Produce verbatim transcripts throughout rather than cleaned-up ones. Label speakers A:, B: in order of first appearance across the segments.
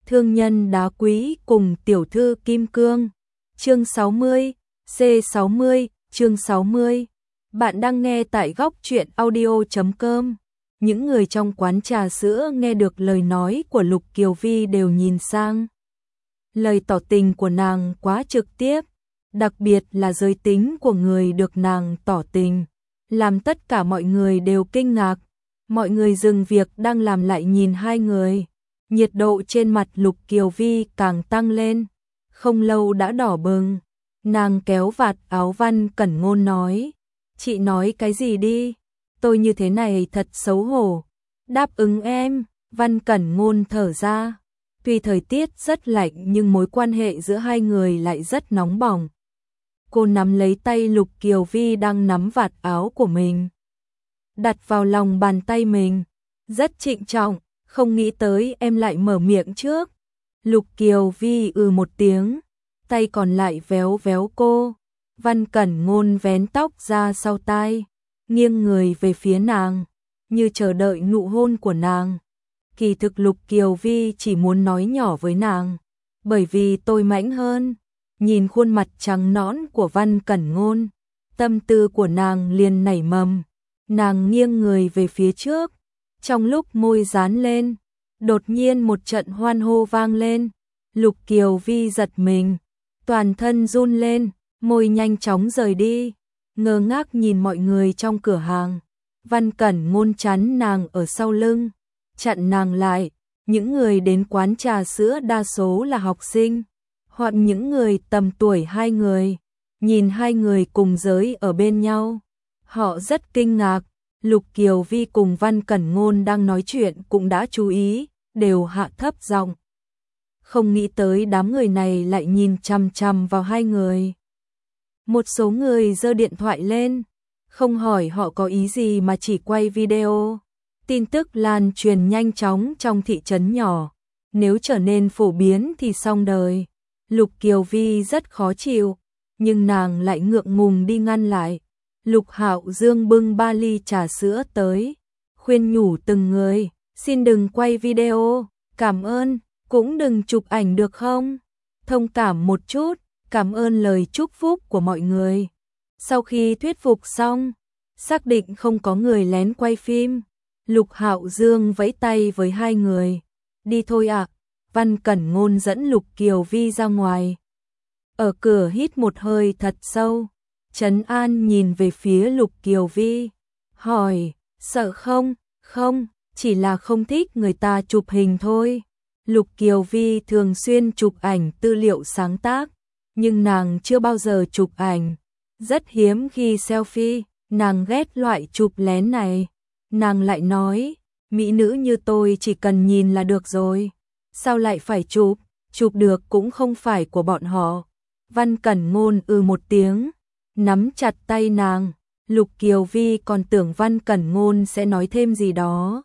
A: Thương nhân đá quý cùng tiểu thư kim cương. Chương sáu mươi, C sáu mươi, chương sáu mươi. Bạn đang nghe tại góc truyện audio chấm com. Những người trong quán trà sữa nghe được lời nói của Lục Kiều Vi đều nhìn sang. Lời tỏ tình của nàng quá trực tiếp, đặc biệt là giới tính của người được nàng tỏ tình, làm tất cả mọi người đều kinh ngạc. Mọi người dừng việc đang làm lại nhìn hai người. Nhiệt độ trên mặt Lục Kiều Vi càng tăng lên, không lâu đã đỏ bừng. Nàng kéo vạt áo Văn Cẩn Ngôn nói, chị nói cái gì đi, tôi như thế này thật xấu hổ. Đáp ứng em, Văn Cẩn Ngôn thở ra. Tuy thời tiết rất lạnh nhưng mối quan hệ giữa hai người lại rất nóng bỏng. Cô nắm lấy tay Lục Kiều Vi đang nắm vạt áo của mình, đặt vào lòng bàn tay mình, rất trịnh trọng. Không nghĩ tới em lại mở miệng trước. Lục Kiều Vi ừ một tiếng, tay còn lại véo véo cô. Văn Cẩn Ngôn vén tóc ra sau tai, nghiêng người về phía nàng, như chờ đợi nụ hôn của nàng. Kỳ thực Lục Kiều Vi chỉ muốn nói nhỏ với nàng, bởi vì tôi mãnh hơn. Nhìn khuôn mặt trắng nõn của Văn Cẩn Ngôn, tâm tư của nàng liền nảy mầm. Nàng nghiêng người về phía trước, trong lúc môi dán lên, đột nhiên một trận hoan hô vang lên. Lục Kiều Vi giật mình, toàn thân run lên, môi nhanh chóng rời đi, ngơ ngác nhìn mọi người trong cửa hàng. Văn Cẩn Ngôn chắn nàng ở sau lưng, chặn nàng lại. Những người đến quán trà sữa đa số là học sinh, hoặc những người tầm tuổi hai người. Nhìn hai người cùng giới ở bên nhau, họ rất kinh ngạc. Lục Kiều Vi cùng Văn Cẩn Ngôn đang nói chuyện cũng đã chú ý, đều hạ thấp giọng. Không nghĩ tới đám người này lại nhìn chằm chằm vào hai người. Một số người giơ điện thoại lên, không hỏi họ có ý gì mà chỉ quay video. Tin tức lan truyền nhanh chóng trong thị trấn nhỏ, nếu trở nên phổ biến thì xong đời. Lục Kiều Vi rất khó chịu, nhưng nàng lại ngượng ngùng đi ngăn lại. Lục Hạo Dương bưng ba ly trà sữa tới, khuyên nhủ từng người, xin đừng quay video, cảm ơn, cũng đừng chụp ảnh được không? Thông cảm một chút, cảm ơn lời chúc phúc của mọi người. Sau khi thuyết phục xong, xác định không có người lén quay phim, Lục Hạo Dương vẫy tay với hai người, đi thôi ạ. Văn Cẩn Ngôn dẫn Lục Kiều Vi ra ngoài. Ở cửa hít một hơi thật sâu. Trấn An nhìn về phía Lục Kiều Vi, hỏi, sợ không? Không, chỉ là không thích người ta chụp hình thôi. Lục Kiều Vi thường xuyên chụp ảnh tư liệu sáng tác, nhưng nàng chưa bao giờ chụp ảnh. Rất hiếm khi selfie, nàng ghét loại chụp lén này. Nàng lại nói, mỹ nữ như tôi chỉ cần nhìn là được rồi. Sao lại phải chụp? Chụp được cũng không phải của bọn họ. Văn Cẩn Ngôn ừ một tiếng, nắm chặt tay nàng. Lục Kiều Vi còn tưởng Văn Cẩn Ngôn sẽ nói thêm gì đó.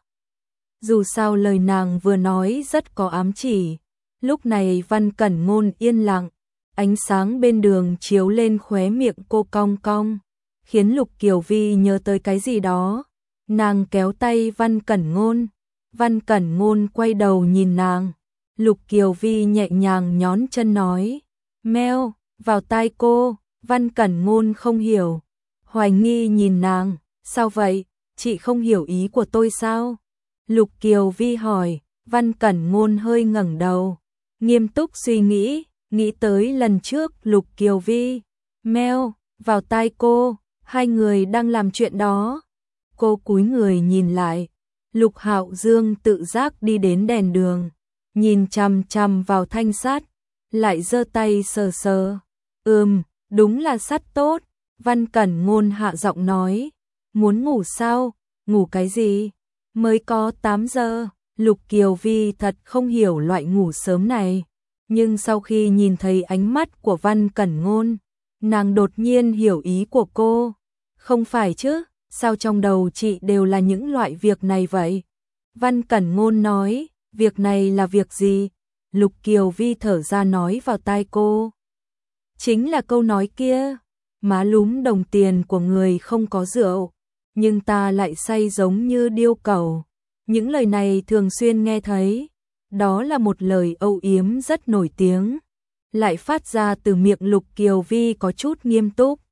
A: Dù sao lời nàng vừa nói rất có ám chỉ. Lúc này Văn Cẩn Ngôn yên lặng, ánh sáng bên đường chiếu lên khóe miệng cô cong cong, khiến Lục Kiều Vi nhớ tới cái gì đó. Nàng kéo tay Văn Cẩn Ngôn, Văn Cẩn Ngôn quay đầu nhìn nàng. Lục Kiều Vi nhẹ nhàng nhón chân nói, meo, vào tai cô. Văn Cẩn Ngôn không hiểu, hoài nghi nhìn nàng, sao vậy, chị không hiểu ý của tôi sao? Lục Kiều Vi hỏi. Văn Cẩn Ngôn hơi ngẩng đầu, nghiêm túc suy nghĩ, nghĩ tới lần trước Lục Kiều Vi, meo, vào tai cô, hai người đang làm chuyện đó. Cô cúi người nhìn lại, Lục Hạo Dương tự giác đi đến đèn đường, nhìn chằm chằm vào thanh sắt, lại giơ tay sờ sờ. Ừm, đúng là sắt tốt. Văn Cẩn Ngôn hạ giọng nói, muốn ngủ sao? Ngủ cái gì? Mới có tám giờ. Lục Kiều Vi thật không hiểu loại ngủ sớm này, nhưng sau khi nhìn thấy ánh mắt của Văn Cẩn Ngôn, nàng đột nhiên hiểu ý của cô. Không phải chứ, sao trong đầu chị đều là những loại việc này vậy? Văn Cẩn Ngôn nói, việc này là việc gì? Lục Kiều Vi thở ra nói vào tai cô, chính là câu nói kia, má lúm đồng tiền của người không có rượu, nhưng ta lại say giống như điêu cẩu. Những lời này thường xuyên nghe thấy, Đó là một lời âu yếm rất nổi tiếng, lại phát ra từ miệng Lục Kiều Vi có chút nghiêm túc.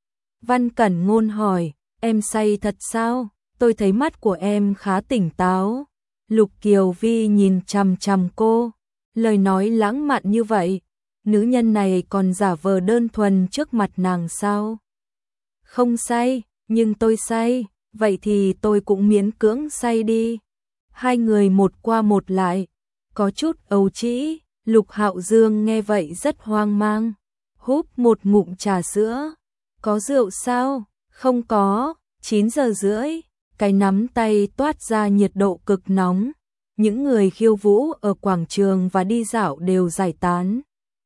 A: Văn Cẩn Ngôn hỏi, em say thật sao? Tôi thấy mắt của em khá tỉnh táo. Lục Kiều Vi nhìn chằm chằm cô, lời nói lãng mạn như vậy, nữ nhân này còn giả vờ đơn thuần trước mặt nàng sao? Không say, nhưng tôi say, vậy thì tôi cũng miễn cưỡng say đi. Hai người một qua một lại, có chút ấu trĩ. Lục Hạo Dương nghe vậy rất hoang mang, húp một ngụm trà sữa. Có rượu sao? Không có. Chín giờ rưỡi, cái nắm tay toát ra nhiệt độ cực nóng. Những người khiêu vũ ở quảng trường và đi dạo đều giải tán.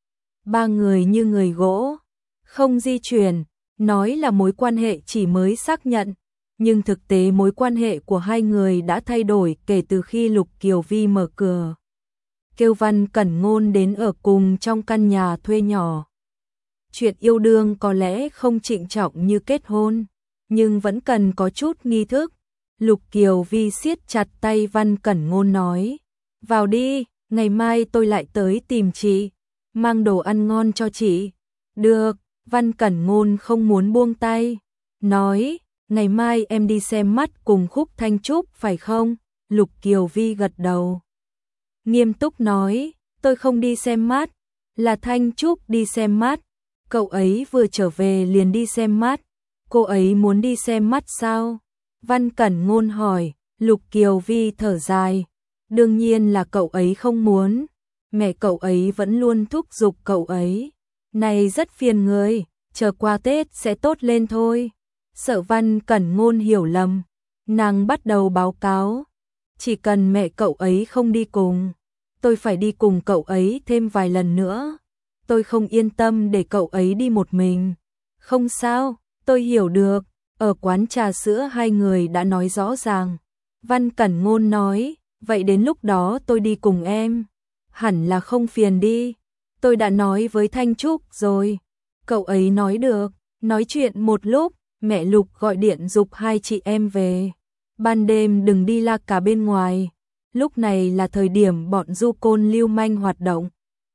A: Ba người như người gỗ, không di chuyển, nói là mối quan hệ chỉ mới xác nhận. Nhưng thực tế mối quan hệ của hai người đã thay đổi kể từ khi Lục Kiều Vi mở cửa kêu Văn Cẩn Ngôn đến ở cùng trong căn nhà thuê nhỏ. Chuyện yêu đương có lẽ không trịnh trọng như kết hôn, nhưng vẫn cần có chút nghi thức. Lục Kiều Vi siết chặt tay Văn Cẩn Ngôn nói, vào đi, ngày mai tôi lại tới tìm chị, mang đồ ăn ngon cho chị. Được. Văn Cẩn Ngôn không muốn buông tay, nói, ngày mai em đi xem mắt cùng Khúc Thanh Trúc phải không? Lục Kiều Vi gật đầu, nghiêm túc nói, tôi không đi xem mắt, là Thanh Trúc đi xem mắt. Cậu ấy vừa trở về liền đi xem mắt. Cô ấy muốn đi xem mắt sao? Văn Cẩn Ngôn hỏi. Lục Kiều Vi thở dài, đương nhiên là cậu ấy không muốn. Mẹ cậu ấy vẫn luôn thúc giục cậu ấy. Này rất phiền người, chờ qua Tết sẽ tốt lên thôi. Sợ Văn Cẩn Ngôn hiểu lầm, nàng bắt đầu báo cáo, chỉ cần mẹ cậu ấy không đi cùng, tôi phải đi cùng cậu ấy thêm vài lần nữa. Tôi không yên tâm để cậu ấy đi một mình. Không sao, tôi hiểu được. Ở quán trà sữa hai người đã nói rõ ràng. Văn Cẩn Ngôn nói, vậy đến lúc đó tôi đi cùng em. Hẳn là không phiền đi. Tôi đã nói với Thanh Trúc rồi. Cậu ấy nói được. Nói chuyện một lúc, mẹ Lục gọi điện giục hai chị em về. Ban đêm đừng đi la cả bên ngoài. Lúc này là thời điểm bọn du côn lưu manh hoạt động.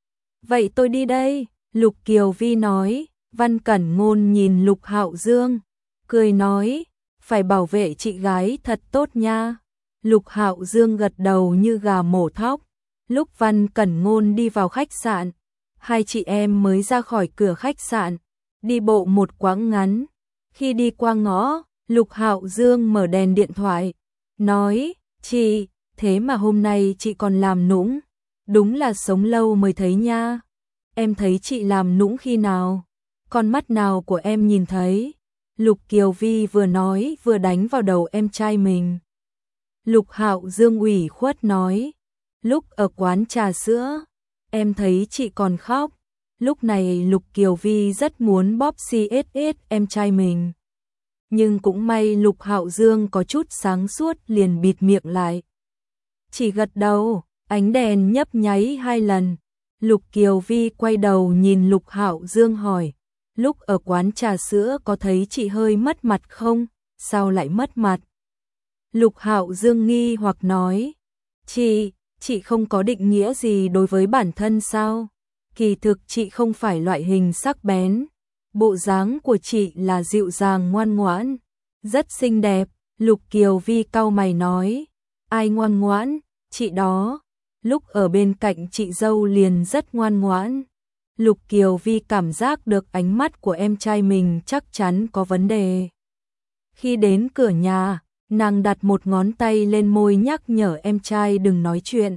A: Vậy tôi đi đây, Lục Kiều Vi nói. Văn Cẩn Ngôn nhìn Lục Hạo Dương, cười nói, phải bảo vệ chị gái thật tốt nha. Lục Hạo Dương gật đầu như gà mổ thóc. Lúc Văn Cẩn Ngôn đi vào khách sạn, hai chị em mới ra khỏi cửa khách sạn, đi bộ một quãng ngắn. Khi đi qua ngõ, Lục Hạo Dương mở đèn điện thoại, nói, chị, thế mà hôm nay chị còn làm nũng, đúng là sống lâu mới thấy nha. Em thấy chị làm nũng khi nào? Con mắt nào của em nhìn thấy? Lục Kiều Vi vừa nói vừa đánh vào đầu em trai mình. Lục Hạo Dương ủy khuất nói, lúc ở quán trà sữa, em thấy chị còn khóc. Lúc này Lục Kiều Vi rất muốn bóp xê ét ét em trai mình. Nhưng cũng may Lục Hạo Dương có chút sáng suốt liền bịt miệng lại. Chỉ gật đầu, ánh đèn nhấp nháy hai lần. Lục Kiều Vi quay đầu nhìn Lục Hạo Dương hỏi, lúc ở quán trà sữa có thấy chị hơi mất mặt không? Sao lại mất mặt? Lục Hạo Dương nghi hoặc nói, chị, chị không có định nghĩa gì đối với bản thân sao? Kỳ thực chị không phải loại hình sắc bén. Bộ dáng của chị là dịu dàng ngoan ngoãn, rất xinh đẹp. Lục Kiều Vi cau mày nói, ai ngoan ngoãn? Chị đó. Lúc ở bên cạnh chị dâu liền rất ngoan ngoãn. Lục Kiều Vi cảm giác được ánh mắt của em trai mình chắc chắn có vấn đề. Khi đến cửa nhà, nàng đặt một ngón tay lên môi nhắc nhở em trai đừng nói chuyện.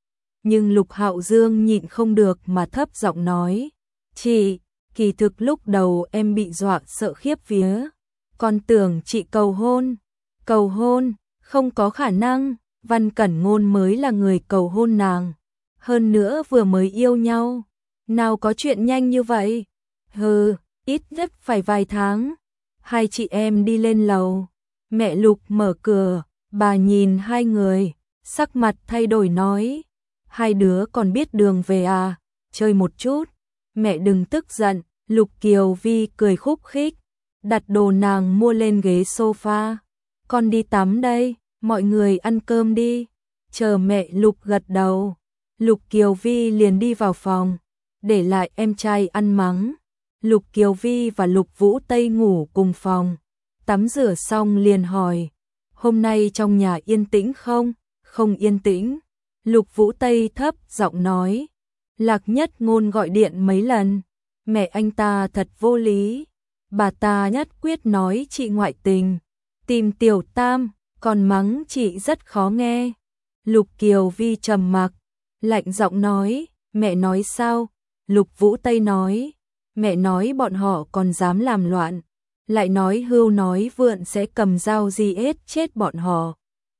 A: Nhưng Lục Hạo Dương nhịn không được mà thấp giọng nói, chị, kỳ thực lúc đầu em bị dọa sợ khiếp vía. Con tưởng chị cầu hôn. Cầu hôn, không có khả năng. Văn Cẩn Ngôn mới là người cầu hôn nàng. Hơn nữa vừa mới yêu nhau. Nào có chuyện nhanh như vậy? Hừ, ít nhất phải vài tháng. Hai chị em đi lên lầu. Mẹ Lục mở cửa, bà nhìn hai người, sắc mặt thay đổi nói, hai đứa còn biết đường về à, chơi một chút. Mẹ đừng tức giận. Lục Kiều Vi cười khúc khích, đặt đồ nàng mua lên ghế sofa. Con đi tắm đây, mọi người ăn cơm đi. Chờ mẹ Lục gật đầu, Lục Kiều Vi liền đi vào phòng, để lại em trai ăn mắng. Lục Kiều Vi và Lục Vũ Tây ngủ cùng phòng, tắm rửa xong liền hỏi, hôm nay trong nhà yên tĩnh không? Không yên tĩnh. Lục Vũ Tây thấp giọng nói, Lạc Nhất Ngôn gọi điện mấy lần, mẹ anh ta thật vô lý, bà ta nhất quyết nói chị ngoại tình, tìm Tiểu Tam, còn mắng chị rất khó nghe. Lục Kiều Vi trầm mặc, lạnh giọng nói, mẹ nói sao? Lục Vũ Tây nói, mẹ nói bọn họ còn dám làm loạn, lại nói hưu nói vượn sẽ cầm dao di ết chết bọn họ.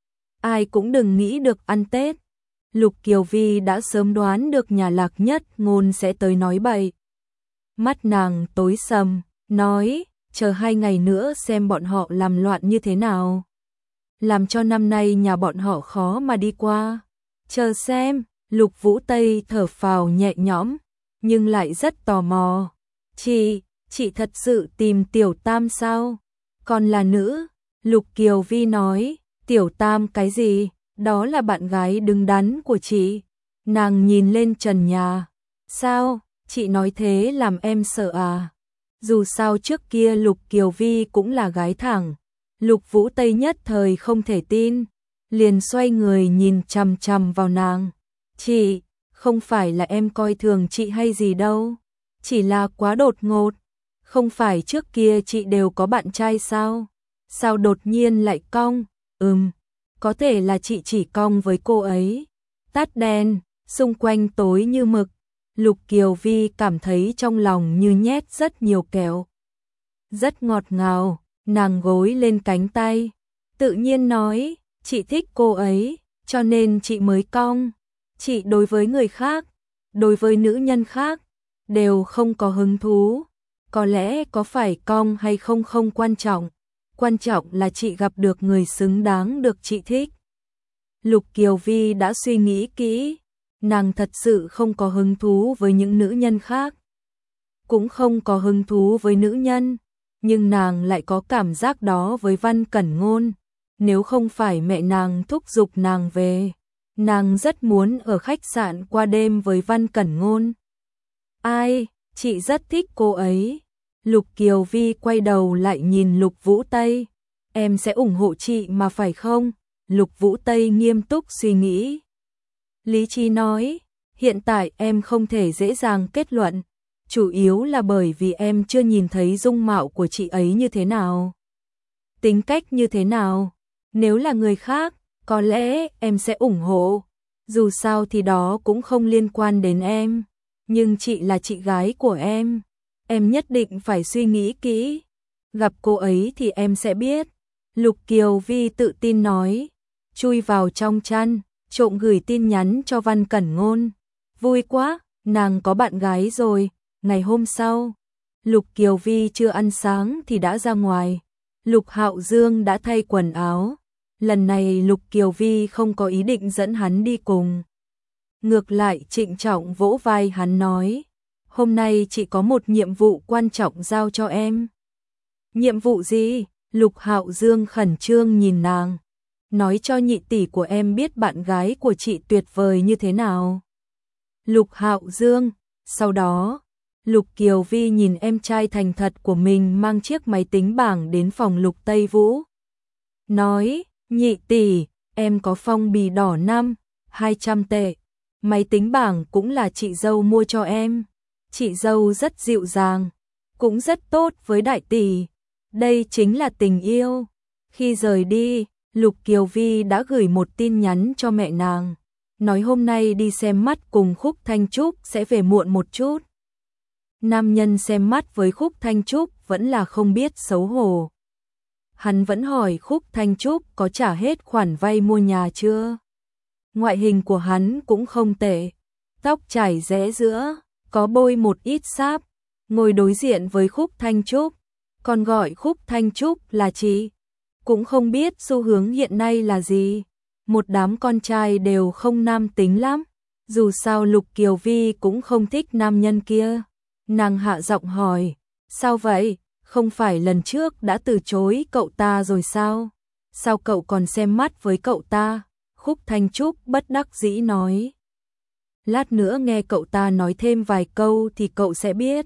A: Ai cũng đừng nghĩ được ăn Tết. Lục Kiều Vi đã sớm đoán được nhà Lạc Nhất Ngôn sẽ tới nói bậy. Mắt nàng tối sầm, nói, chờ hai ngày nữa xem bọn họ làm loạn như thế nào. Làm cho năm nay nhà bọn họ khó mà đi qua. Chờ xem. Lục Vũ Tây thở phào nhẹ nhõm, nhưng lại rất tò mò. Chị, chị thật sự tìm Tiểu Tam sao? Còn là nữ? Lục Kiều Vi nói, Tiểu Tam cái gì? Đó là bạn gái đứng đắn của chị. Nàng nhìn lên trần nhà. Sao? Chị nói thế làm em sợ à? Dù sao trước kia Lục Kiều Vi cũng là gái thẳng. Lục Vũ Tây nhất thời không thể tin, liền xoay người nhìn chằm chằm vào nàng. Chị, không phải là em coi thường chị hay gì đâu, chỉ là quá đột ngột. Không phải trước kia chị đều có bạn trai sao? Sao đột nhiên lại cong? Ừm, có thể là chị chỉ cong với cô ấy. Tắt đèn, xung quanh tối như mực. Lục Kiều Vi cảm thấy trong lòng như nhét rất nhiều kẹo. Rất ngọt ngào, nàng gối lên cánh tay, tự nhiên nói, chị thích cô ấy, cho nên chị mới cong. Chị đối với người khác, đối với nữ nhân khác, đều không có hứng thú. Có lẽ có phải cong hay không không quan trọng, quan trọng là chị gặp được người xứng đáng được chị thích. Lục Kiều Vi đã suy nghĩ kỹ, nàng thật sự không có hứng thú với những nữ nhân khác, cũng không có hứng thú với nữ nhân, nhưng nàng lại có cảm giác đó với Văn Cẩn Ngôn. Nếu không phải mẹ nàng thúc giục nàng về, nàng rất muốn ở khách sạn qua đêm với Văn Cẩn Ngôn. Ai, chị rất thích cô ấy. Lục Kiều Vi quay đầu lại nhìn Lục Vũ Tây. Em sẽ ủng hộ chị mà phải không? Lục Vũ Tây nghiêm túc suy nghĩ. Lý trí nói, hiện tại em không thể dễ dàng kết luận, chủ yếu là bởi vì em chưa nhìn thấy dung mạo của chị ấy như thế nào, tính cách như thế nào. Nếu là người khác, có lẽ em sẽ ủng hộ, dù sao thì đó cũng không liên quan đến em, nhưng chị là chị gái của em, em nhất định phải suy nghĩ kỹ. Gặp cô ấy thì em sẽ biết. Lục Kiều Vi tự tin nói, chui vào trong chăn, trộm gửi tin nhắn cho Văn Cẩn Ngôn. Vui quá, nàng có bạn gái rồi. Ngày hôm sau, Lục Kiều Vi chưa ăn sáng thì đã ra ngoài. Lục Hạo Dương đã thay quần áo. Lần này Lục Kiều Vi không có ý định dẫn hắn đi cùng. Ngược lại trịnh trọng vỗ vai hắn nói, hôm nay chị có một nhiệm vụ quan trọng giao cho em. Nhiệm vụ gì? Lục Hạo Dương khẩn trương nhìn nàng. Nói cho nhị tỷ của em biết bạn gái của chị tuyệt vời như thế nào. Lục Hạo Dương, sau đó, Lục Kiều Vi nhìn em trai thành thật của mình mang chiếc máy tính bảng đến phòng Lục Tây Vũ. Nói, nhị tỷ, em có phong bì đỏ năm, hai trăm tệ. Máy tính bảng cũng là chị dâu mua cho em. Chị dâu rất dịu dàng, cũng rất tốt với đại tỷ. Đây chính là tình yêu. Khi rời đi, Lục Kiều Vi đã gửi một tin nhắn cho mẹ nàng, nói hôm nay đi xem mắt cùng Khúc Thanh Trúc sẽ về muộn một chút. Nam nhân xem mắt với Khúc Thanh Trúc vẫn là không biết xấu hổ. Hắn vẫn hỏi Khúc Thanh Trúc có trả hết khoản vay mua nhà chưa. Ngoại hình của hắn cũng không tệ, tóc chải rẽ giữa, có bôi một ít sáp, ngồi đối diện với Khúc Thanh Trúc, còn gọi Khúc Thanh Trúc là chị. Cũng không biết xu hướng hiện nay là gì, một đám con trai đều không nam tính lắm, dù sao Lục Kiều Vi cũng không thích nam nhân kia. Nàng hạ giọng hỏi, sao vậy, không phải lần trước đã từ chối cậu ta rồi sao? Sao cậu còn xem mắt với cậu ta? Khúc Thanh Trúc bất đắc dĩ nói. lát nữa nghe cậu ta nói thêm vài câu thì cậu sẽ biết.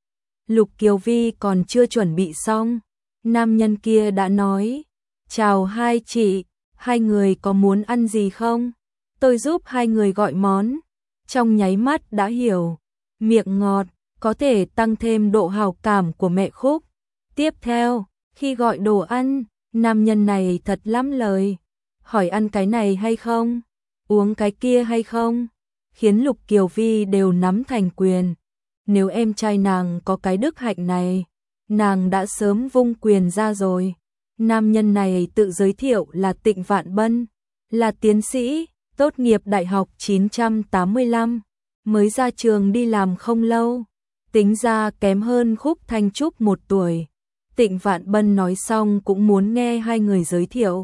A: Lục Kiều Vi còn chưa chuẩn bị xong, nam nhân kia đã nói, chào hai chị, hai người có muốn ăn gì không? Tôi giúp hai người gọi món. Trong nháy mắt đã hiểu, miệng ngọt, có thể tăng thêm độ hào cảm của mẹ Khúc. Tiếp theo, khi gọi đồ ăn, nam nhân này thật lắm lời, hỏi ăn cái này hay không, uống cái kia hay không, khiến Lục Kiều Vi đều nắm thành quyền. Nếu em trai nàng có cái đức hạnh này, nàng đã sớm vung quyền ra rồi. Nam nhân này tự giới thiệu là Tịnh Vạn Bân, là tiến sĩ, tốt nghiệp đại học chín trăm tám mươi lăm, mới ra trường đi làm không lâu, tính ra kém hơn Khúc Thanh Trúc một tuổi. Tịnh Vạn Bân nói xong cũng muốn nghe hai người giới thiệu.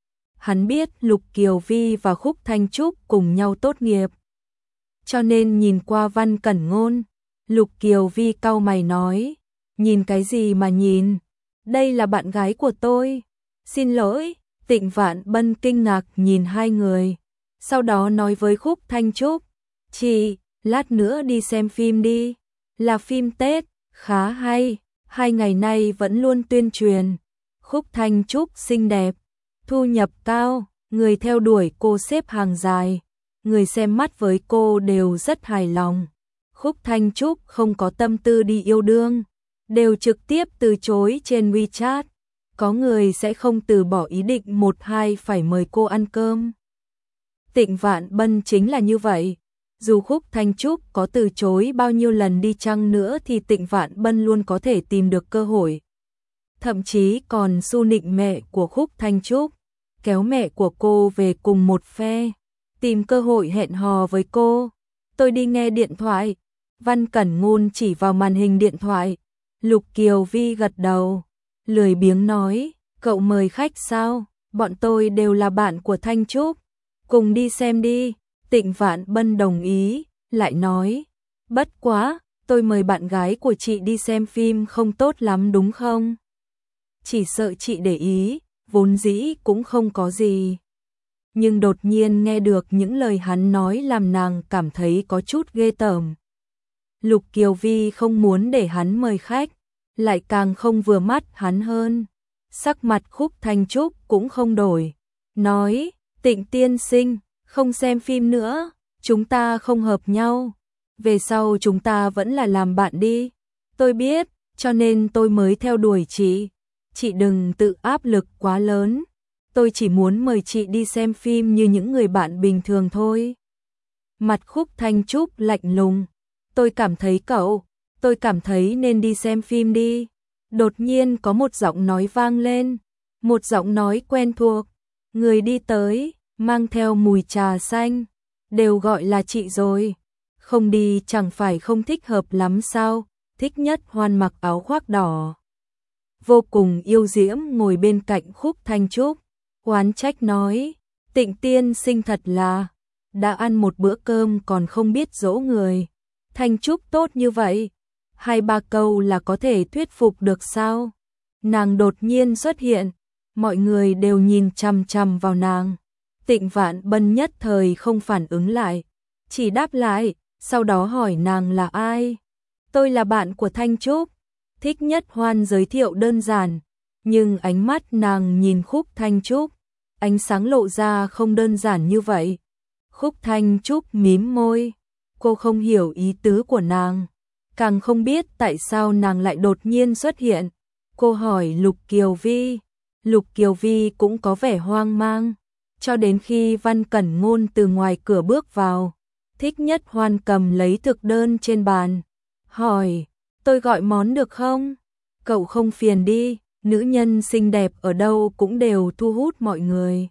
A: Hắn biết Lục Kiều Vi và Khúc Thanh Trúc cùng nhau tốt nghiệp, cho nên nhìn qua Văn Cẩn Ngôn. Lục Kiều Vi cau mày nói, nhìn cái gì mà nhìn, đây là bạn gái của tôi. Xin lỗi. Tịnh Vạn Bân kinh ngạc nhìn hai người, sau đó nói với Khúc Thanh Trúc, chị, lát nữa đi xem phim đi, là phim Tết, khá hay, hai ngày nay vẫn luôn tuyên truyền. Khúc Thanh Trúc xinh đẹp, thu nhập cao, người theo đuổi cô xếp hàng dài, người xem mắt với cô đều rất hài lòng. Khúc Thanh Trúc không có tâm tư đi yêu đương, đều trực tiếp từ chối trên WeChat. Có người sẽ không từ bỏ ý định một hai phải mời cô ăn cơm. Tịnh Vạn Bân chính là như vậy. Dù Khúc Thanh Trúc có từ chối bao nhiêu lần đi chăng nữa thì Tịnh Vạn Bân luôn có thể tìm được cơ hội. Thậm chí còn su nịnh mẹ của Khúc Thanh Trúc, kéo mẹ của cô về cùng một phe, tìm cơ hội hẹn hò với cô. Tôi đi nghe điện thoại. Văn Cẩn Ngôn chỉ vào màn hình điện thoại. Lục Kiều Vi gật đầu, lười biếng nói, cậu mời khách sao? Bọn tôi đều là bạn của Thanh Trúc, cùng đi xem đi. Tịnh Vạn Bân đồng ý, lại nói, bất quá, tôi mời bạn gái của chị đi xem phim không tốt lắm đúng không? Chỉ sợ chị để ý, vốn dĩ cũng không có gì. Nhưng đột nhiên nghe được những lời hắn nói làm nàng cảm thấy có chút ghê tởm. Lục Kiều Vi không muốn để hắn mời khách, lại càng không vừa mắt hắn hơn. Sắc mặt Khúc Thanh Trúc cũng không đổi, nói, Tịnh tiên sinh, không xem phim nữa, chúng ta không hợp nhau, về sau chúng ta vẫn là làm bạn đi. Tôi biết, cho nên tôi mới theo đuổi chị, chị đừng tự áp lực quá lớn, tôi chỉ muốn mời chị đi xem phim như những người bạn bình thường thôi. Mặt Khúc Thanh Trúc lạnh lùng, tôi cảm thấy cậu, tôi cảm thấy nên đi xem phim đi. Đột nhiên có một giọng nói vang lên, một giọng nói quen thuộc, người đi tới, mang theo mùi trà xanh, đều gọi là chị rồi, không đi chẳng phải không thích hợp lắm sao? Thích Nhất Hoan mặc áo khoác đỏ, vô cùng yêu diễm ngồi bên cạnh Khúc Thanh Trúc, oán trách nói, Tịnh tiên sinh thật là, đã ăn một bữa cơm còn không biết dỗ người. Thanh Trúc tốt như vậy, hai ba câu là có thể thuyết phục được sao? Nàng đột nhiên xuất hiện, mọi người đều nhìn chằm chằm vào nàng. Tịnh Vạn Bân nhất thời không phản ứng lại, chỉ đáp lại, sau đó hỏi nàng là ai. Tôi là bạn của Thanh Trúc. Thích Nhất Hoan giới thiệu đơn giản, nhưng ánh mắt nàng nhìn Khúc Thanh Trúc, ánh sáng lộ ra không đơn giản như vậy. Khúc Thanh Trúc mím môi, cô không hiểu ý tứ của nàng, càng không biết tại sao nàng lại đột nhiên xuất hiện. Cô hỏi Lục Kiều Vi, Lục Kiều Vi cũng có vẻ hoang mang, cho đến khi Văn Cẩn Ngôn từ ngoài cửa bước vào. Thích Nhất Hoan cầm lấy thực đơn trên bàn, hỏi, tôi gọi món được không? Cậu không phiền đi, nữ nhân xinh đẹp ở đâu cũng đều thu hút mọi người.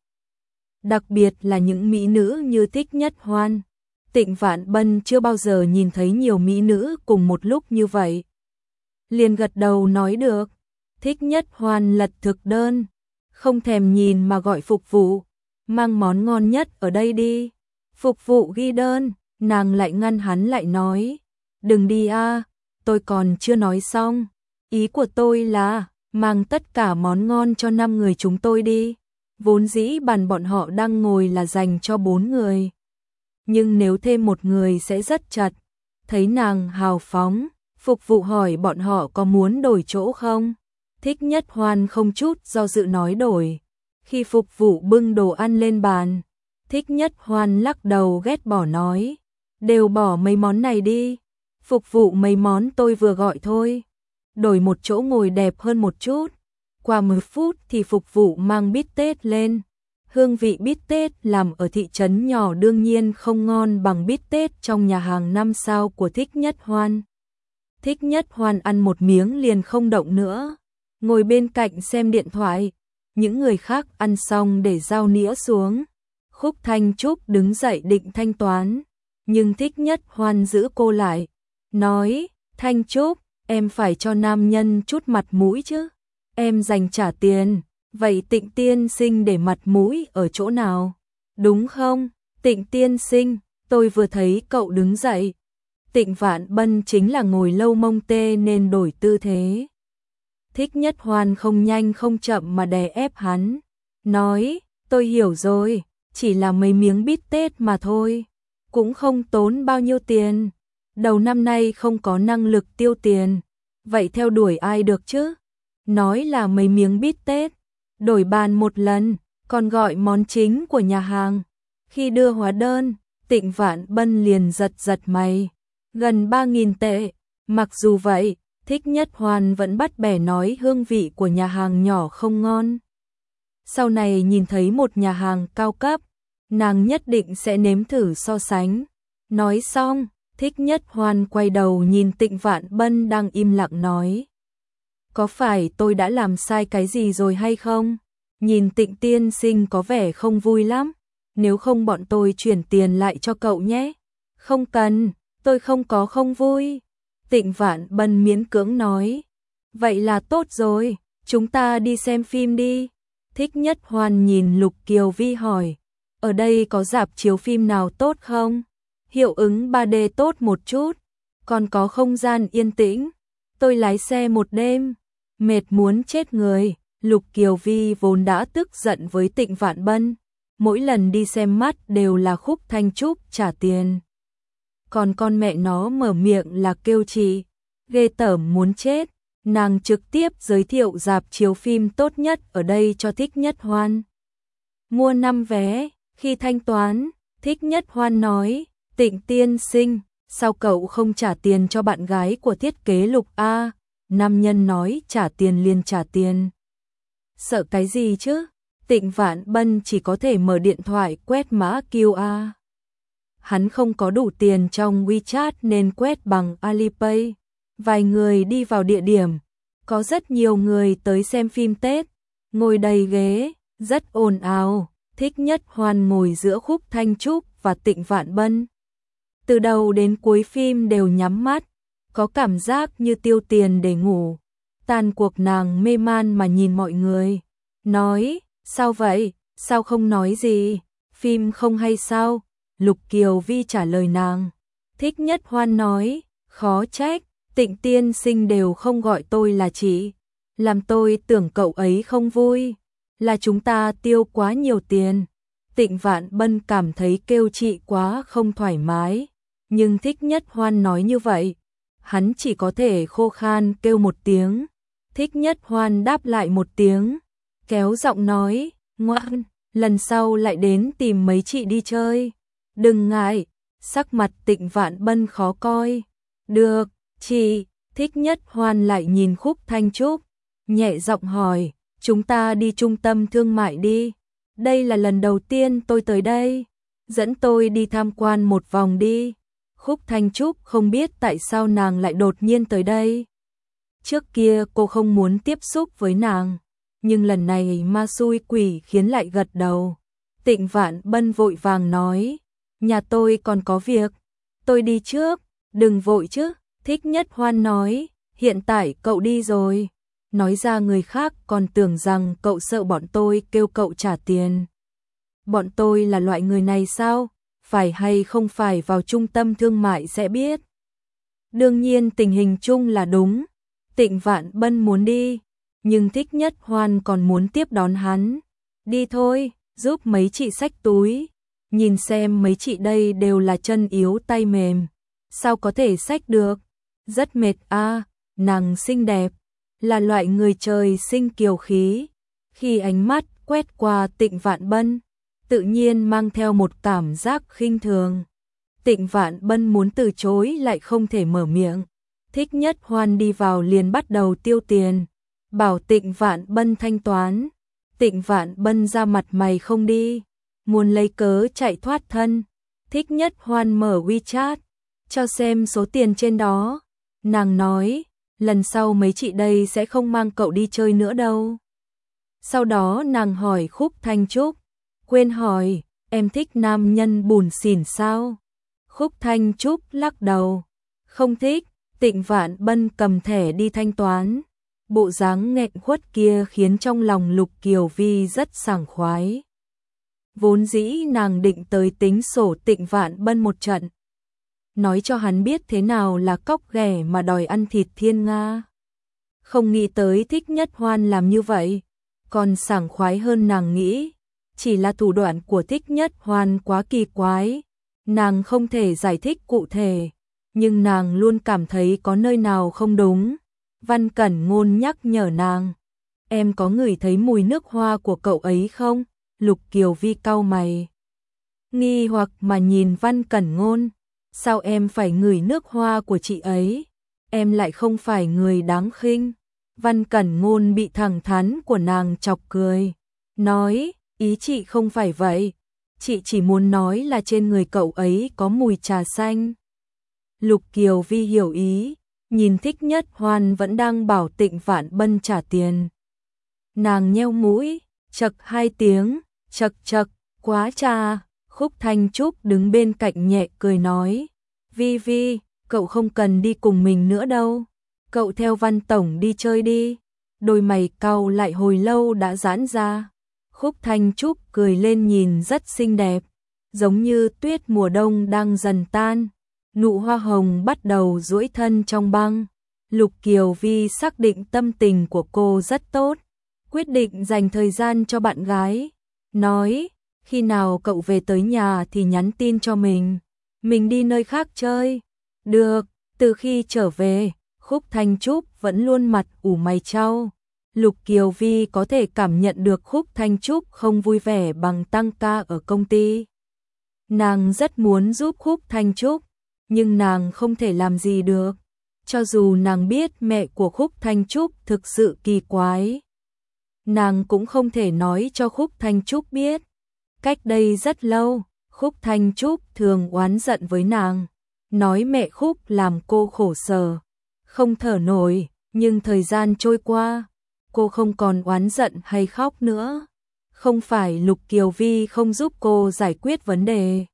A: Đặc biệt là những mỹ nữ như Thích Nhất Hoan. Tịnh Vạn Bân chưa bao giờ nhìn thấy nhiều mỹ nữ cùng một lúc như vậy. Liền gật đầu nói được. Thích Nhất Hoan lật thực đơn, không thèm nhìn mà gọi phục vụ, mang món ngon nhất ở đây đi. Phục vụ ghi đơn, nàng lại ngăn hắn lại nói, đừng đi a, tôi còn chưa nói xong. Ý của tôi là, mang tất cả món ngon cho năm người chúng tôi đi. Vốn dĩ bàn bọn họ đang ngồi là dành cho bốn người. nhưng nếu thêm một người sẽ rất chật. Thấy nàng hào phóng, phục vụ hỏi bọn họ có muốn đổi chỗ không? Thích Nhất Hoan không chút do dự nói đổi. Khi phục vụ bưng đồ ăn lên bàn, Thích Nhất Hoan lắc đầu ghét bỏ nói, đều bỏ mấy món này đi, phục vụ mấy món tôi vừa gọi thôi. Đổi một chỗ ngồi đẹp hơn một chút. Qua mười phút thì phục vụ mang bít tết lên. Hương vị bít tết làm ở thị trấn nhỏ đương nhiên không ngon bằng bít tết trong nhà hàng năm sao của Thích Nhất Hoan. Thích Nhất Hoan ăn một miếng liền không động nữa, ngồi bên cạnh xem điện thoại. Những người khác ăn xong để dao nĩa xuống. Khúc Thanh Trúc đứng dậy định thanh toán, nhưng Thích Nhất Hoan giữ cô lại, nói, Thanh Trúc, em phải cho nam nhân chút mặt mũi chứ, em dành trả tiền, vậy Tịnh tiên sinh để mặt mũi ở chỗ nào, đúng không? Tịnh tiên sinh, tôi vừa thấy cậu đứng dậy. Tịnh Vạn Bân chính là ngồi lâu mông tê nên đổi tư thế. Thích Nhất Hoan không nhanh không chậm mà đè ép hắn, nói, tôi hiểu rồi, chỉ là mấy miếng bít tết mà thôi, cũng không tốn bao nhiêu tiền, đầu năm nay không có năng lực tiêu tiền, vậy theo đuổi ai được chứ? Nói là mấy miếng bít tết, đổi bàn một lần, còn gọi món chính của nhà hàng. Khi đưa hóa đơn, Tịnh Vạn Bân liền giật giật mày, gần ba nghìn tệ, mặc dù vậy, Thích Nhất Hoan vẫn bắt bẻ nói hương vị của nhà hàng nhỏ không ngon. Sau này nhìn thấy một nhà hàng cao cấp, nàng nhất định sẽ nếm thử so sánh. Nói xong, Thích Nhất Hoan quay đầu nhìn Tịnh Vạn Bân đang im lặng nói, có phải tôi đã làm sai cái gì rồi hay không? Nhìn Tịnh tiên sinh có vẻ không vui lắm, nếu không bọn tôi chuyển tiền lại cho cậu nhé. Không cần, tôi không có không vui. Tịnh Vạn Bân miễn cưỡng nói, vậy là tốt rồi, chúng ta đi xem phim đi. Thích Nhất Hoan nhìn Lục Kiều Vi hỏi, ở đây có rạp chiếu phim nào tốt không? Hiệu ứng ba D tốt một chút, còn có không gian yên tĩnh. Tôi lái xe một đêm, mệt muốn chết người. Lục Kiều Vi vốn đã tức giận với Tịnh Vạn Bân, mỗi lần đi xem mắt đều là Khúc Thanh Trúc trả tiền. Còn con mẹ nó mở miệng là kêu chị, ghê tởm muốn chết. Nàng trực tiếp giới thiệu rạp chiếu phim tốt nhất ở đây cho Thích Nhất Hoan. Mua năm vé, khi thanh toán, Thích Nhất Hoan nói, Tịnh tiên sinh, sao cậu không trả tiền cho bạn gái của thiết kế Lục a? Nam nhân nói trả tiền liền trả tiền. Sợ cái gì chứ? Tịnh Vạn Bân chỉ có thể mở điện thoại quét mã quy rờ. Hắn không có đủ tiền trong WeChat nên quét bằng Alipay. Vài người đi vào địa điểm, có rất nhiều người tới xem phim Tết, ngồi đầy ghế, rất ồn ào. Thích Nhất Hoan ngồi giữa Khúc Thanh Trúc và Tịnh Vạn Bân. Từ đầu đến cuối phim đều nhắm mắt, có cảm giác như tiêu tiền để ngủ. Tàn cuộc nàng mê man mà nhìn mọi người, nói, sao vậy, sao không nói gì, phim không hay sao? Lục Kiều Vi trả lời nàng. Thích Nhất Hoan nói, khó trách, Tịnh tiên sinh đều không gọi tôi là chị, làm tôi tưởng cậu ấy không vui, là chúng ta tiêu quá nhiều tiền. Tịnh Vạn Bân cảm thấy kêu chị quá không thoải mái, nhưng Thích Nhất Hoan nói như vậy, hắn chỉ có thể khô khan kêu một tiếng. Thích Nhất Hoan đáp lại một tiếng, kéo giọng nói, ngoan, lần sau lại đến tìm mấy chị đi chơi. Đừng ngại. Sắc mặt Tịnh Vạn Bân khó coi. Được, chị. Thích Nhất Hoan lại nhìn Khúc Thanh Trúc, nhẹ giọng hỏi, chúng ta đi trung tâm thương mại đi. Đây là lần đầu tiên tôi tới đây, dẫn tôi đi tham quan một vòng đi. Khúc Thanh Trúc không biết tại sao nàng lại đột nhiên tới đây. Trước kia cô không muốn tiếp xúc với nàng, nhưng lần này ma xui quỷ khiến lại gật đầu. Tịnh Vạn Bân vội vàng nói, nhà tôi còn có việc, tôi đi trước. Đừng vội chứ. Thích Nhất Hoan nói, hiện tại cậu đi rồi, nói ra người khác còn tưởng rằng cậu sợ bọn tôi kêu cậu trả tiền. Bọn tôi là loại người này sao? Phải hay không phải vào trung tâm thương mại sẽ biết. Đương nhiên tình hình chung là đúng. Tịnh Vạn Bân muốn đi, nhưng Thích Nhất Hoan còn muốn tiếp đón hắn. Đi thôi, giúp mấy chị xách túi. nhìn xem mấy chị đây đều là chân yếu tay mềm, sao có thể xách được, rất mệt a, à, nàng xinh đẹp, là loại người trời sinh kiều khí, khi ánh mắt quét qua Tịnh Vạn Bân, tự nhiên mang theo một cảm giác khinh thường. Tịnh Vạn Bân muốn từ chối lại không thể mở miệng. Thích Nhất Hoan đi vào liền bắt đầu tiêu tiền, bảo Tịnh Vạn Bân thanh toán. Tịnh Vạn Bân ra mặt mày không đi, muốn lấy cớ chạy thoát thân. Thích Nhất Hoan mở WeChat, cho xem số tiền trên đó. Nàng nói, lần sau mấy chị đây sẽ không mang cậu đi chơi nữa đâu. Sau đó nàng hỏi Khúc Thanh Trúc, quên hỏi, em thích nam nhân bùn xỉn sao? Khúc Thanh Trúc lắc đầu, không thích. Tịnh Vạn Bân cầm thẻ đi thanh toán, bộ dáng nghẹn khuất kia khiến trong lòng Lục Kiều Vi rất sảng khoái. Vốn dĩ nàng định tới tính sổ Tịnh Vạn Bân một trận, nói cho hắn biết thế nào là cóc ghẻ mà đòi ăn thịt thiên nga. Không nghĩ tới Thích Nhất Hoan làm như vậy, còn sảng khoái hơn nàng nghĩ. Chỉ là thủ đoạn của Thích Nhất Hoan quá kỳ quái, nàng không thể giải thích cụ thể, nhưng nàng luôn cảm thấy có nơi nào không đúng. Văn Cẩn Ngôn nhắc nhở nàng, em có ngửi thấy mùi nước hoa của cậu ấy không? Lục Kiều Vi cau mày, nghi hoặc mà nhìn Văn Cẩn Ngôn, sao em phải ngửi nước hoa của chị ấy? Em lại không phải người đáng khinh. Văn Cẩn Ngôn bị thẳng thắn của nàng chọc cười, nói, ý chị không phải vậy, chị chỉ muốn nói là trên người cậu ấy có mùi trà xanh. Lục Kiều Vi hiểu ý, nhìn Thích Nhất Hoan vẫn đang bảo Tịnh Vạn Bân trả tiền. Nàng nheo mũi, chậc hai tiếng, chậc chậc, quá trà. Khúc Thanh Trúc đứng bên cạnh nhẹ cười nói, Vi Vi, cậu không cần đi cùng mình nữa đâu, cậu theo Văn Tổng đi chơi đi. Đôi mày cau lại hồi lâu đã giãn ra. Khúc Thanh Trúc cười lên nhìn rất xinh đẹp, giống như tuyết mùa đông đang dần tan. Nụ hoa hồng bắt đầu duỗi thân trong băng. Lục Kiều Vi xác định tâm tình của cô rất tốt, quyết định dành thời gian cho bạn gái. Nói, khi nào cậu về tới nhà thì nhắn tin cho mình, mình đi nơi khác chơi. Được, từ khi trở về, Khúc Thanh Trúc vẫn luôn mặt ủ mày chau. Lục Kiều Vi có thể cảm nhận được Khúc Thanh Trúc không vui vẻ bằng tăng ca ở công ty. Nàng rất muốn giúp Khúc Thanh Trúc, nhưng nàng không thể làm gì được. Cho dù nàng biết mẹ của Khúc Thanh Trúc thực sự kỳ quái, nàng cũng không thể nói cho Khúc Thanh Trúc biết. Cách đây rất lâu, Khúc Thanh Trúc thường oán giận với nàng, nói mẹ Khúc làm cô khổ sở, không thở nổi, nhưng thời gian trôi qua, cô không còn oán giận hay khóc nữa. Không phải Lục Kiều Vi không giúp cô giải quyết vấn đề,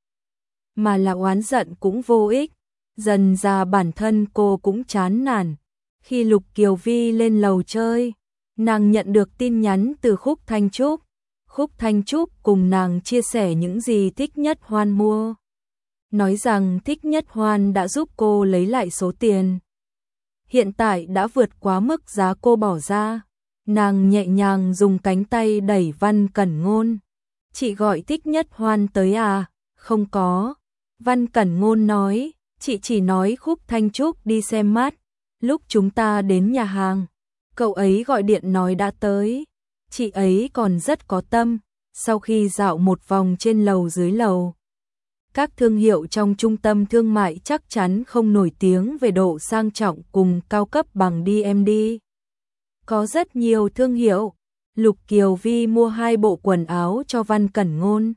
A: mà là oán giận cũng vô ích. Dần ra bản thân cô cũng chán nản. Khi Lục Kiều Vi lên lầu chơi, nàng nhận được tin nhắn từ Khúc Thanh Trúc. Khúc Thanh Trúc cùng nàng chia sẻ những gì Thích Nhất Hoan mua, nói rằng Thích Nhất Hoan đã giúp cô lấy lại số tiền, hiện tại đã vượt quá mức giá cô bỏ ra. Nàng nhẹ nhàng dùng cánh tay đẩy Văn Cẩn Ngôn. Chị gọi Thích Nhất Hoan tới à? Không có. Văn Cẩn Ngôn nói, chị chỉ nói Khúc Thanh Trúc đi xem mắt. Lúc chúng ta đến nhà hàng, cậu ấy gọi điện nói đã tới. Chị ấy còn rất có tâm. Sau khi dạo một vòng trên lầu dưới lầu, các thương hiệu trong trung tâm thương mại chắc chắn không nổi tiếng về độ sang trọng cùng cao cấp bằng đê em đê. Có rất nhiều thương hiệu. Lục Kiều Vi mua hai bộ quần áo cho Văn Cẩn Ngôn,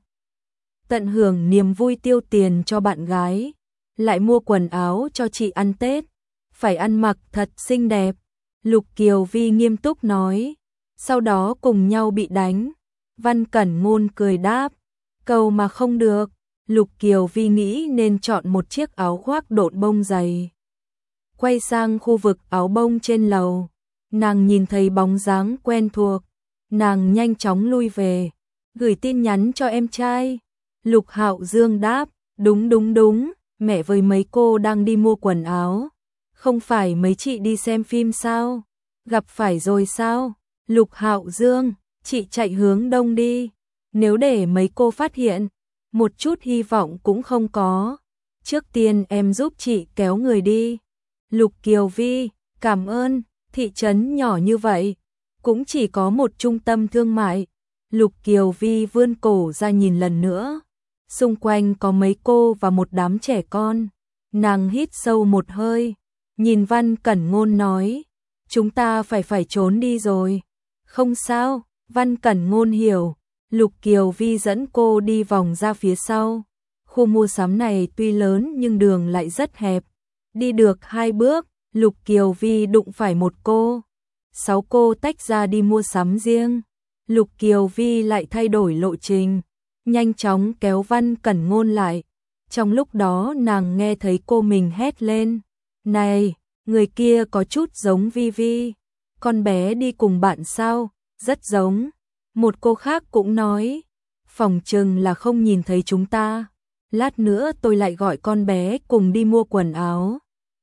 A: tận hưởng niềm vui tiêu tiền cho bạn gái, lại mua quần áo cho chị ăn Tết, phải ăn mặc thật xinh đẹp. Lục Kiều Vi nghiêm túc nói, sau đó cùng nhau bị đánh. Văn Cẩn Ngôn cười đáp, cầu mà không được. Lục Kiều Vi nghĩ nên chọn một chiếc áo khoác độn bông dày. Quay sang khu vực áo bông trên lầu, nàng nhìn thấy bóng dáng quen thuộc, nàng nhanh chóng lui về, gửi tin nhắn cho em trai. Lục Hạo Dương đáp, đúng đúng đúng, mẹ với mấy cô đang đi mua quần áo. Không phải mấy chị đi xem phim sao? Gặp phải rồi sao? Lục Hạo Dương, chị chạy hướng đông đi, nếu để mấy cô phát hiện, một chút hy vọng cũng không có. Trước tiên em giúp chị kéo người đi. Lục Kiều Vi, cảm ơn, thị trấn nhỏ như vậy, cũng chỉ có một trung tâm thương mại. Lục Kiều Vi vươn cổ ra nhìn lần nữa. Xung quanh có mấy cô và một đám trẻ con. Nàng hít sâu một hơi, nhìn Văn Cẩn Ngôn nói, chúng ta phải phải trốn đi rồi. Không sao, Văn Cẩn Ngôn hiểu. Lục Kiều Vi dẫn cô đi vòng ra phía sau. Khu mua sắm này tuy lớn nhưng đường lại rất hẹp. Đi được hai bước, Lục Kiều Vi đụng phải một cô. Sáu cô tách ra đi mua sắm riêng. Lục Kiều Vi lại thay đổi lộ trình, nhanh chóng kéo Văn Cẩn Ngôn lại. Trong lúc đó nàng nghe thấy cô mình hét lên, này, người kia có chút giống Vi Vi. Con bé đi cùng bạn sao? Rất giống. Một cô khác cũng nói, phòng chừng là không nhìn thấy chúng ta. Lát nữa tôi lại gọi con bé cùng đi mua quần áo.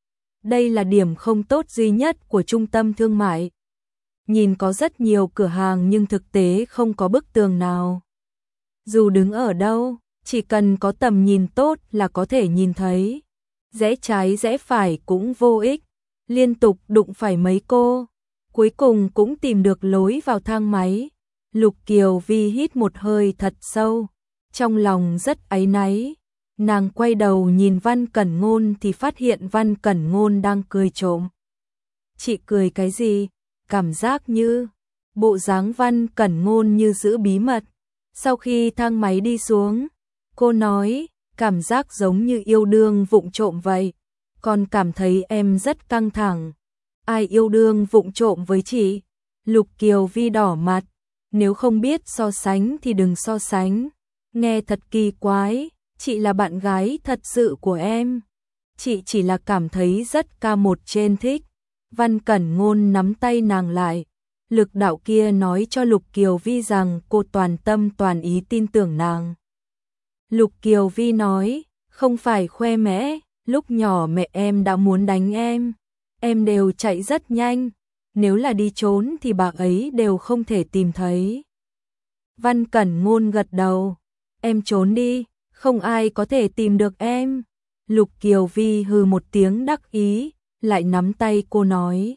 A: Đây là điểm không tốt duy nhất của trung tâm thương mại. Nhìn có rất nhiều cửa hàng nhưng thực tế không có bức tường nào. Dù đứng ở đâu, chỉ cần có tầm nhìn tốt là có thể nhìn thấy. Rẽ trái rẽ phải cũng vô ích, liên tục đụng phải mấy cô. Cuối cùng cũng tìm được lối vào thang máy. Lục Kiều Vi hít một hơi thật sâu, trong lòng rất áy náy. Nàng quay đầu nhìn Văn Cẩn Ngôn thì phát hiện Văn Cẩn Ngôn đang cười trộm. Chị cười cái gì? Cảm giác như, bộ dáng Văn Cẩn Ngôn như giữ bí mật. Sau khi thang máy đi xuống, cô nói, cảm giác giống như yêu đương vụng trộm vậy. Còn cảm thấy em rất căng thẳng. Ai yêu đương vụng trộm với chị? Lục Kiều Vi đỏ mặt. Nếu không biết so sánh thì đừng so sánh. Nghe thật kỳ quái, chị là bạn gái thật sự của em. Chị chỉ là cảm thấy rất ca một trên thích. Văn Cẩn Ngôn nắm tay nàng lại. Lực đạo kia nói cho Lục Kiều Vi rằng cô toàn tâm toàn ý tin tưởng nàng. Lục Kiều Vi nói, không phải khoe mẽ, lúc nhỏ mẹ em đã muốn đánh em. Em đều chạy rất nhanh. Nếu là đi trốn thì bà ấy đều không thể tìm thấy. Văn Cẩn Ngôn gật đầu. Em trốn đi, không ai có thể tìm được em. Lục Kiều Vi hừ một tiếng đắc ý, lại nắm tay cô nói.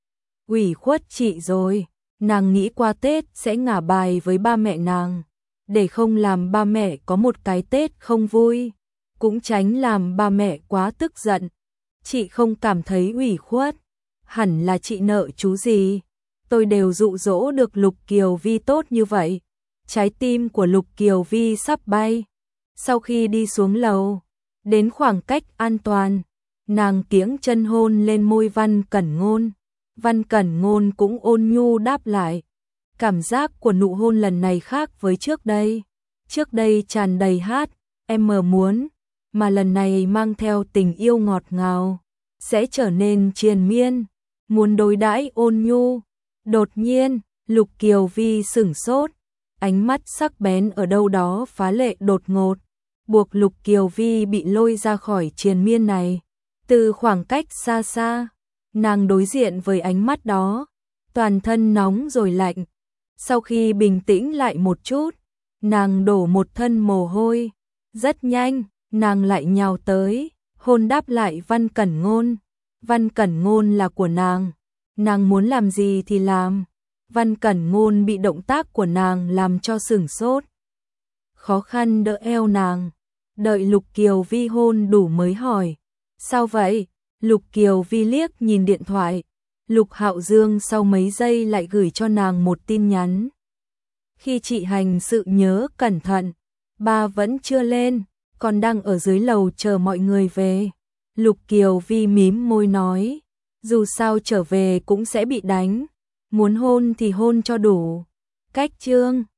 A: Ủy khuất chị rồi, nàng nghĩ qua Tết sẽ ngả bài với ba mẹ nàng. Để không làm ba mẹ có một cái Tết không vui, cũng tránh làm ba mẹ quá tức giận. Chị không cảm thấy ủy khuất. Hẳn là chị nợ chú gì. Tôi đều dụ dỗ được Lục Kiều Vi tốt như vậy. Trái tim của Lục Kiều Vi sắp bay. Sau khi đi xuống lầu, đến khoảng cách an toàn, nàng kiễng chân hôn lên môi Văn Cẩn Ngôn. Văn Cẩn Ngôn cũng ôn nhu đáp lại. Cảm giác của nụ hôn lần này khác với trước đây. Trước đây tràn đầy hát, em mờ muốn, mà lần này mang theo tình yêu ngọt ngào, sẽ trở nên triền miên, muốn đối đãi ôn nhu. Đột nhiên, Lục Kiều Vi sửng sốt, ánh mắt sắc bén ở đâu đó phá lệ đột ngột, buộc Lục Kiều Vi bị lôi ra khỏi triền miên này. Từ khoảng cách xa xa, nàng đối diện với ánh mắt đó, toàn thân nóng rồi lạnh. Sau khi bình tĩnh lại một chút, nàng đổ một thân mồ hôi. Rất nhanh, nàng lại nhào tới, hôn đáp lại Văn Cẩn Ngôn. Văn Cẩn Ngôn là của nàng, nàng muốn làm gì thì làm. Văn Cẩn Ngôn bị động tác của nàng làm cho sửng sốt. Khó khăn đỡ eo nàng, đợi Lục Kiều Vi hôn đủ mới hỏi. Sao vậy? Lục Kiều Vi liếc nhìn điện thoại. Lục Hạo Dương sau mấy giây lại gửi cho nàng một tin nhắn. Khi chị hành sự nhớ cẩn thận, ba vẫn chưa lên, còn đang ở dưới lầu chờ mọi người về. Lục Kiều Vi mím môi nói, dù sao trở về cũng sẽ bị đánh, muốn hôn thì hôn cho đủ. Cách chương